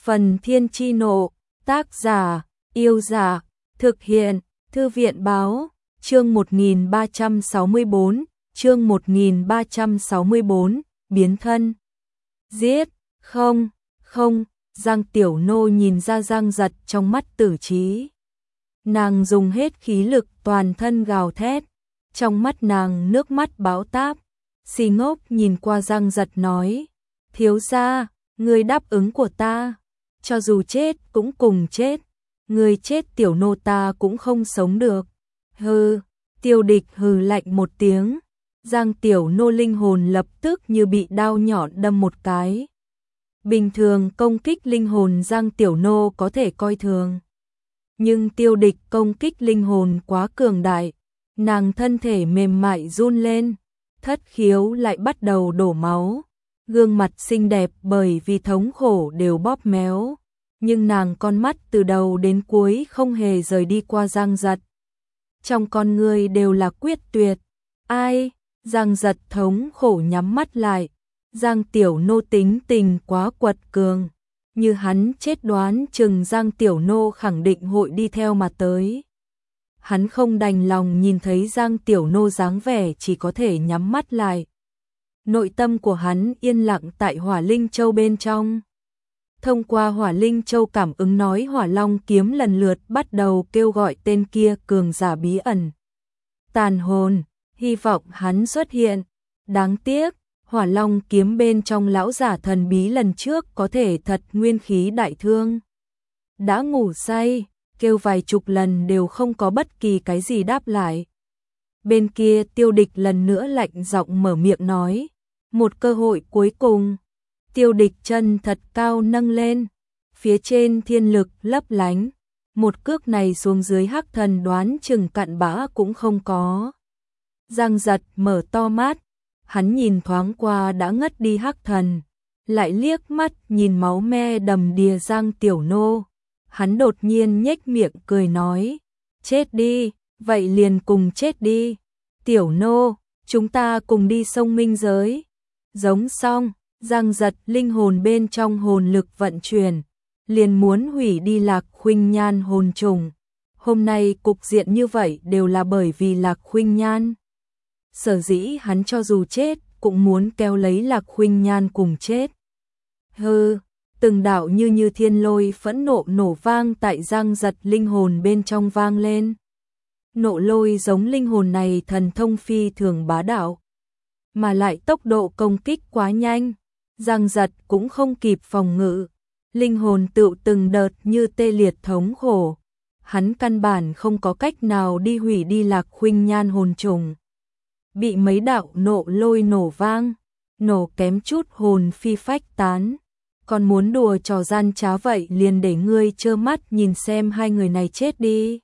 Phần Thiên Chi Nộ, tác giả, Yêu Giả, thực hiện, Thư viện Báo, chương 1364, chương 1364, biến thân. Giết, không, Giang Tiểu Nô nhìn ra Giang Giật trong mắt tử trí. Nàng dùng hết khí lực toàn thân gào thét, trong mắt nàng nước mắt bão táp, si ngốc nhìn qua Giang Giật nói, thiếu gia, ngươi đáp ứng của ta, cho dù chết cũng cùng chết, ngươi chết Tiểu Nô ta cũng không sống được. Hừ, Tiêu Địch hừ lạnh một tiếng, Giang Tiểu Nô linh hồn lập tức như bị đao nhọn đâm một cái. Bình thường công kích linh hồn Giang Tiểu Nô có thể coi thường, nhưng Tiêu Địch công kích linh hồn quá cường đại, nàng thân thể mềm mại run lên, thất khiếu lại bắt đầu đổ máu, gương mặt xinh đẹp bởi vì thống khổ đều bóp méo, nhưng nàng con mắt từ đầu đến cuối không hề rời đi qua Giang Giật. Trong con người đều là quyết tuyệt. Ai? Giang Giật thống khổ nhắm mắt lại. Giang Tiểu Nô tính tình quá quật cường, như hắn chết đoán chừng Giang Tiểu Nô khẳng định hội đi theo mà tới. Hắn không đành lòng nhìn thấy Giang Tiểu Nô dáng vẻ chỉ có thể nhắm mắt lại. Nội tâm của hắn yên lặng tại Hỏa Linh Châu bên trong. Thông qua Hỏa Linh Châu cảm ứng nói Hỏa Long kiếm lần lượt bắt đầu kêu gọi tên kia cường giả bí ẩn. Tàn hồn, hy vọng hắn xuất hiện. Đáng tiếc, Hỏa Long kiếm bên trong lão giả thần bí lần trước có thể thật nguyên khí đại thương. Đã ngủ say, kêu vài chục lần đều không có bất kỳ cái gì đáp lại. Bên kia Tiêu Địch lần nữa lạnh giọng mở miệng nói, một cơ hội cuối cùng. Tiêu Địch chân thật cao nâng lên, phía trên thiên lực lấp lánh, một cước này xuống dưới Hắc Thần đoán chừng cặn bã cũng không có. Giang Giật mở to mắt, hắn nhìn thoáng qua đã ngất đi Hắc Thần, lại liếc mắt nhìn máu me đầm đìa Giang Tiểu Nô, hắn đột nhiên nhếch miệng cười nói, chết đi, vậy liền cùng chết đi, Tiểu Nô, chúng ta cùng đi sông Minh Giới. Giống xong, Giang Giật linh hồn bên trong hồn lực vận chuyển, liền muốn hủy đi Lạc Khuynh Nhan hồn trùng. Hôm nay cục diện như vậy đều là bởi vì Lạc Khuynh Nhan. Sở dĩ hắn cho dù chết cũng muốn kéo lấy Lạc Khuynh Nhan cùng chết. Hừ, từng đạo như thiên lôi phẫn nộ nổ vang tại Giang Giật linh hồn bên trong vang lên. Nộ lôi giống linh hồn này thần thông phi thường bá đạo, mà lại tốc độ công kích quá nhanh, Giang Giật cũng không kịp phòng ngự, linh hồn tựu từng đợt như tê liệt thống khổ, hắn căn bản không có cách nào đi hủy đi Lạc Khuynh Nhan hồn trùng. Bị mấy đạo nộ lôi nổ vang, nổ kém chút hồn phi phách tán, còn muốn đùa trò gian trá vậy liền để ngươi trơ mắt nhìn xem hai người này chết đi.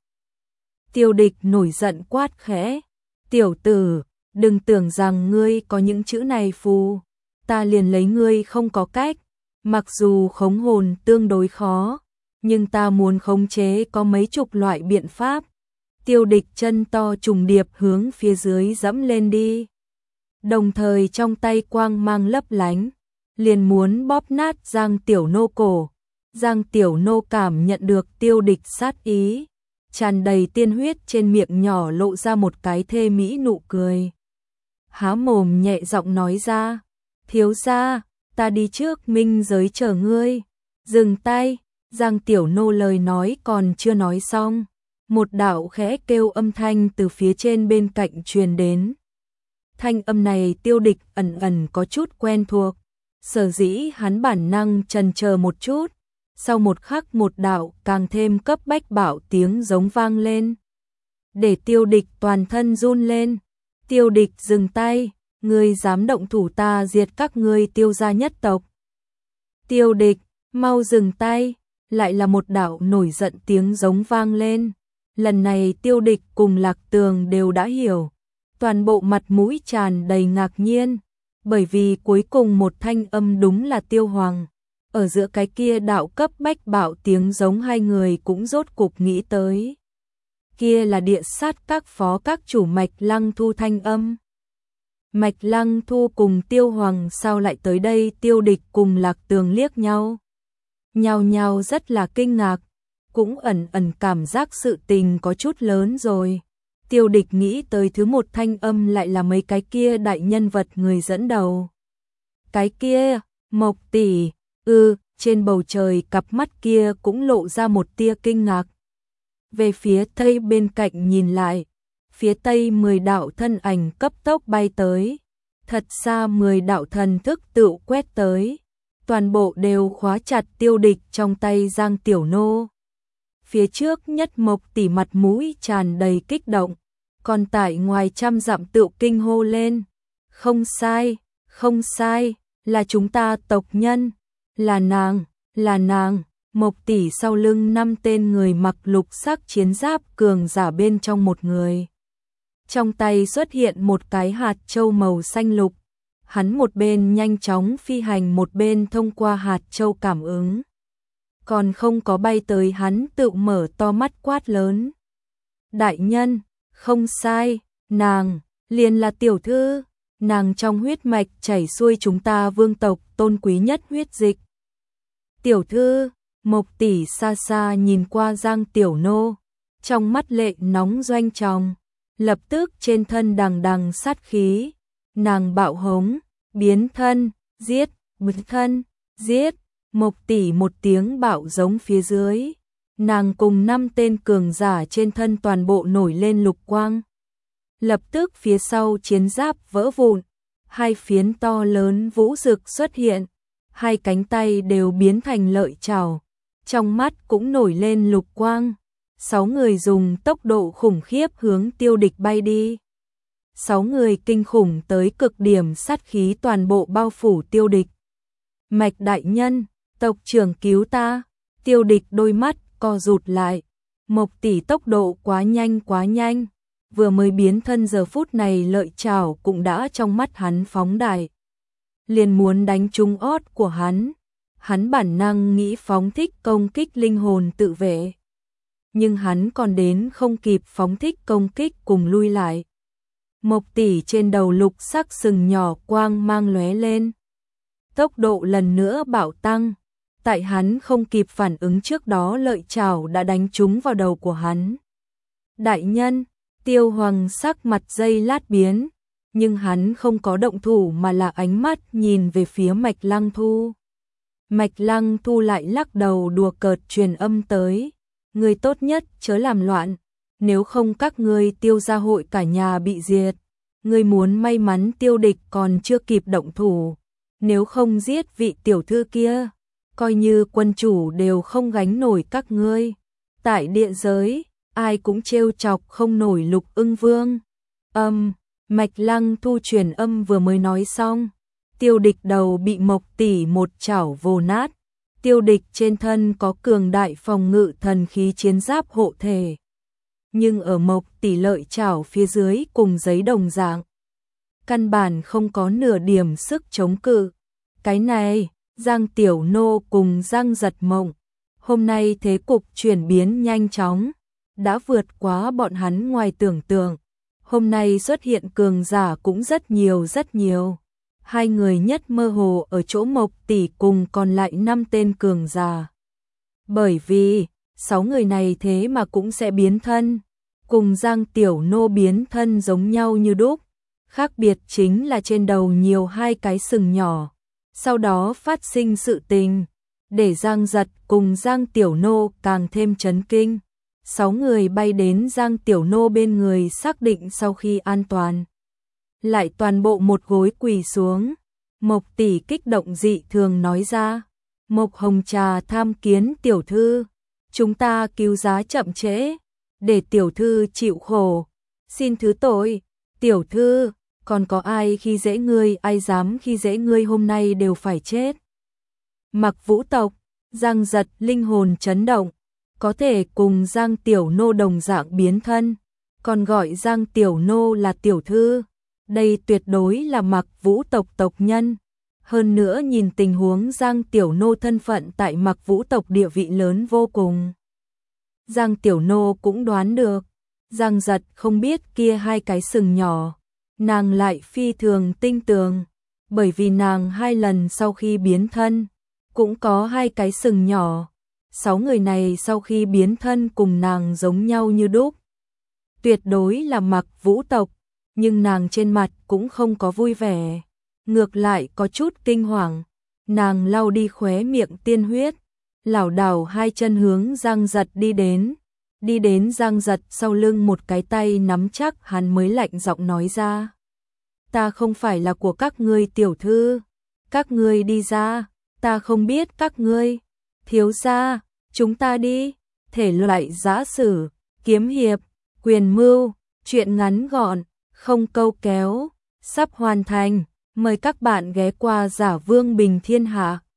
Tiêu Địch nổi giận quát khẽ, tiểu tử, đừng tưởng rằng ngươi có những chữ này phù, ta liền lấy ngươi không có cách, mặc dù khống hồn tương đối khó, nhưng ta muốn khống chế có mấy chục loại biện pháp. Tiêu Địch chân to trùng điệp hướng phía dưới dẫm lên đi, đồng thời trong tay quang mang lấp lánh, liền muốn bóp nát Giang Tiểu Nô cổ. Giang Tiểu Nô cảm nhận được Tiêu Địch sát ý, tràn đầy tiên huyết trên miệng nhỏ lộ ra một cái thê mỹ nụ cười. Há mồm nhẹ giọng nói ra, thiếu gia, ta đi trước Minh Giới chờ ngươi. Dừng tay, Giang Tiểu Nô lời nói còn chưa nói xong, một đạo khẽ kêu âm thanh từ phía trên bên cạnh truyền đến. Thanh âm này Tiêu Địch ẩn ẩn có chút quen thuộc, sở dĩ hắn bản năng chần chờ một chút, sau một khắc một đạo càng thêm cấp bách bạo tiếng giống vang lên, để Tiêu Địch toàn thân run lên. Tiêu Địch dừng tay, ngươi dám động thủ ta diệt các ngươi Tiêu gia nhất tộc. Tiêu Địch, mau dừng tay, lại là một đạo nổi giận tiếng giống vang lên. Lần này Tiêu Địch cùng Lạc Tường đều đã hiểu, toàn bộ mặt mũi tràn đầy ngạc nhiên, bởi vì cuối cùng một thanh âm đúng là Tiêu Hoàng. Ở giữa cái kia đạo cấp bách bạo tiếng giống hai người cũng rốt cục nghĩ tới. Kia là Địa Sát các phó các chủ Mạch Lăng Thu thanh âm. Mạch Lăng Thu cùng Tiêu Hoàng sao lại tới đây? Tiêu Địch cùng Lạc Tường liếc nhau. nhao nhao rất là kinh ngạc, cũng ẩn ẩn cảm giác sự tình có chút lớn rồi. Tiêu Địch nghĩ tới thứ một thanh âm lại là mấy cái kia đại nhân vật người dẫn đầu. Cái kia, Mộc tỷ, trên bầu trời cặp mắt kia cũng lộ ra một tia kinh ngạc. Về phía tây bên cạnh nhìn lại, phía tây 10 đạo thân ảnh cấp tốc bay tới. Thật xa 10 đạo thần thức tự quét tới, toàn bộ đều khóa chặt Tiêu Địch trong tay Giang Tiểu Nô. Phía trước nhất Mộc tỷ mặt mũi tràn đầy kích động, còn tại ngoài trăm dặm tự kinh hô lên. Không sai, là chúng ta tộc nhân, là nàng. Mộc tỷ sau lưng 5 tên người mặc lục sắc chiến giáp cường giả bên trong một người. Trong tay xuất hiện một cái hạt châu màu xanh lục, hắn một bên nhanh chóng phi hành một bên thông qua hạt châu cảm ứng. Còn không có bay tới hắn tự mở to mắt quát lớn. Đại nhân, không sai, nàng, liền là tiểu thư, nàng trong huyết mạch chảy xuôi chúng ta vương tộc tôn quý nhất huyết dịch. Tiểu thư, Mộc tỷ xa xa nhìn qua Giang Tiểu Nô, trong mắt lệ nóng doanh tròng, lập tức trên thân đằng đằng sát khí, nàng bạo hống, biến thân, giết, biến thân, giết, Mộc tỷ một tiếng bạo giống phía dưới, nàng cùng 5 tên cường giả trên thân toàn bộ nổi lên lục quang. Lập tức phía sau chiến giáp vỡ vụn, 2 phiến to lớn vũ rực xuất hiện, 2 cánh tay đều biến thành lợi chảo, trong mắt cũng nổi lên lục quang. 6 người dùng tốc độ khủng khiếp hướng Tiêu Địch bay đi. 6 người kinh khủng tới cực điểm, sát khí toàn bộ bao phủ Tiêu Địch. Mạch đại nhân, tộc trưởng cứu ta. Tiêu Địch đôi mắt co rụt lại. Mộc tỷ tốc độ quá nhanh. Vừa mới biến thân giờ phút này lợi chảo cũng đã trong mắt hắn phóng đại. Liền muốn đánh trúng ót của hắn. Hắn bản năng nghĩ phóng thích công kích linh hồn tự vệ. Nhưng hắn còn đến không kịp phóng thích công kích cùng lui lại. Mộc tỷ trên đầu lục sắc sừng nhỏ quang mang lóe lên. Tốc độ lần nữa bạo tăng. Tại hắn không kịp phản ứng trước đó lợi chảo đã đánh trúng vào đầu của hắn. Đại nhân, Tiêu Hoàng sắc mặt giây lát biến. Nhưng hắn không có động thủ mà là ánh mắt nhìn về phía Mạch Lăng Thu. Mạch Lăng Thu lại lắc đầu đùa cợt truyền âm tới. Ngươi tốt nhất chớ làm loạn, nếu không các ngươi Tiêu gia hội cả nhà bị diệt. Ngươi muốn may mắn Tiêu Địch còn chưa kịp động thủ, nếu không giết vị tiểu thư kia, coi như quân chủ đều không gánh nổi các ngươi. Tại địa giới, ai cũng trêu chọc không nổi Lục Ưng Vương. Mạch Lăng Thu truyền âm vừa mới nói xong, Tiêu Địch đầu bị Mộc tỷ một chảo vồ nát. Tiêu Địch trên thân có cường đại phòng ngự thần khí chiến giáp hộ thể. Nhưng ở Mộc tỷ lợi chảo phía dưới cùng giấy đồng dạng. Căn bản không có nửa điểm sức chống cự. Cái này, Giang Tiểu Nô cùng Giang Giật Mộng. Hôm nay thế cục chuyển biến nhanh chóng. Đã vượt quá bọn hắn ngoài tưởng tượng. Hôm nay xuất hiện cường giả cũng rất nhiều. 2 người nhất mơ hồ ở chỗ Mộc tỷ cùng còn lại 5 tên cường giả. Bởi vì 6 người này thế mà cũng sẽ biến thân, cùng Giang Tiểu Nô biến thân giống nhau như đúc, khác biệt chính là trên đầu nhiều 2 cái sừng nhỏ. Sau đó phát sinh sự tình, để Giang Giật cùng Giang Tiểu Nô càng thêm chấn kinh. 6 người bay đến Giang Tiểu Nô bên người xác định sau khi an toàn, lại toàn bộ một gối quỳ xuống. Mộc tỷ kích động dị thường nói ra, Mộc Hồng Trà tham kiến tiểu thư, chúng ta cứu giá chậm trễ, để tiểu thư chịu khổ, xin thứ tội. Tiểu thư, còn có ai khi dễ ngươi, ai dám khi dễ ngươi hôm nay đều phải chết. Mặc Vũ tộc, Giang Giật linh hồn chấn động, có thể cùng Giang Tiểu Nô đồng dạng biến thân, còn gọi Giang Tiểu Nô là tiểu thư. Đây tuyệt đối là Mặc Vũ tộc tộc nhân. Hơn nữa nhìn tình huống Giang Tiểu Nô thân phận tại Mặc Vũ tộc địa vị lớn vô cùng. Giang Tiểu Nô cũng đoán được. Giang Giật không biết kia 2 cái sừng nhỏ. Nàng lại phi thường tinh tường. Bởi vì nàng 2 lần sau khi biến thân, cũng có 2 cái sừng nhỏ. 6 người này sau khi biến thân cùng nàng giống nhau như đúc. Tuyệt đối là Mặc Vũ tộc, nhưng nàng trên mặt cũng không có vui vẻ, ngược lại có chút kinh hoàng. Nàng lau đi khóe miệng tiên huyết, lảo đảo 2 chân hướng Giang Giật đi đến Giang Giật sau lưng, một cái tay nắm chắc, hắn mới lạnh giọng nói ra: "Ta không phải là của các ngươi tiểu thư, các ngươi đi ra, ta không biết các ngươi." "Thiếu gia, chúng ta đi." Thể loại giã sử, kiếm hiệp, quyền mưu, truyện ngắn gọn, không câu kéo, sắp hoàn thành. Mời các bạn ghé qua Giả Vương Bình Thiên Hạ.